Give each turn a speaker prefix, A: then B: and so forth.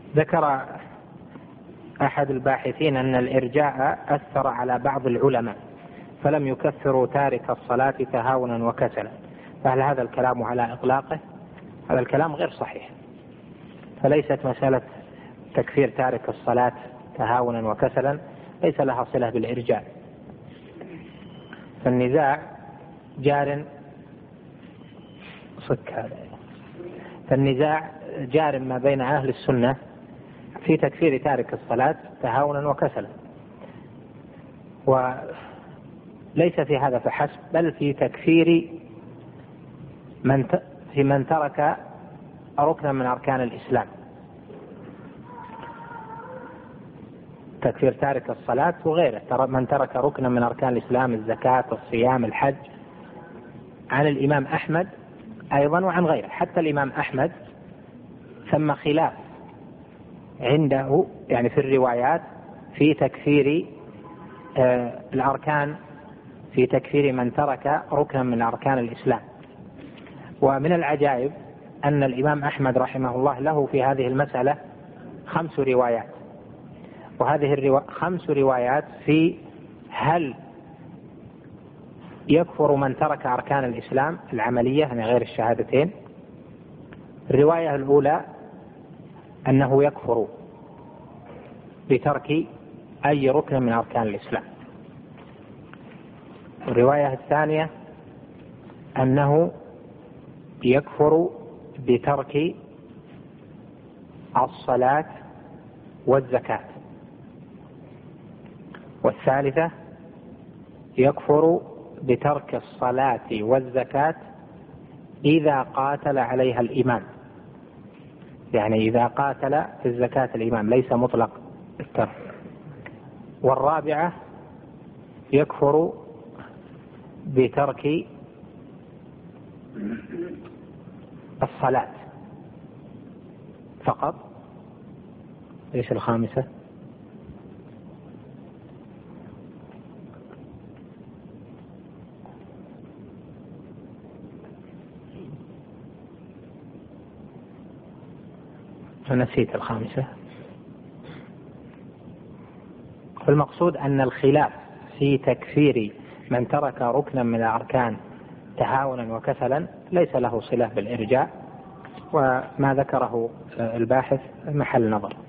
A: ذكر أحد الباحثين أن الإرجاء أثر على بعض العلماء فلم يكفروا تارك الصلاة تهاونا وكسلا، فهل هذا الكلام على إطلاقه؟ هذا الكلام غير صحيح، فليست مسألة تكفير تارك الصلاة تهاونا وكسلا ليس لها صلة بالإرجاء. فالنزاع جار ما بين أهل السنة في تكفير تارك الصلاة تهاونا وكسلا، وليس في هذا فحسب، بل في تكفير من ترك ركنا من أركان الإسلام، تكفير تارك الصلاة وغيره، من ترك ركنا من أركان الإسلام، الزكاة، الصيام، الحج، عن الإمام أحمد أيضا وعن غيره. حتى الإمام أحمد ثم خلاف عنده يعني في الروايات في تكفير الأركان، في تكفير من ترك ركنا من أركان الإسلام. ومن العجائب أن الإمام أحمد رحمه الله له في هذه المسألة 5 روايات، وهذه 5 روايات في هل يكفر من ترك أركان الإسلام العملية يعني غير الشهادتين. الرواية الأولى أنه يكفر بترك أي ركن من أركان الإسلام. الرواية الثانية أنه يكفر بترك الصلاة والزكاة. والثالثة يكفر بترك الصلاة والزكاة إذا قاتل عليها الإمام، يعني إذا قاتل في الزكاة الإمام، ليس مطلق الترك. والرابعة يكفر بترك الصلاة فقط. إيش الخامسة؟ نسيت الخامسة. المقصود أن الخلاف في تكفير من ترك ركنا من الأركان تهاونا وكسلا ليس له صلة بالإرجاء، وما ذكره الباحث محل نظر.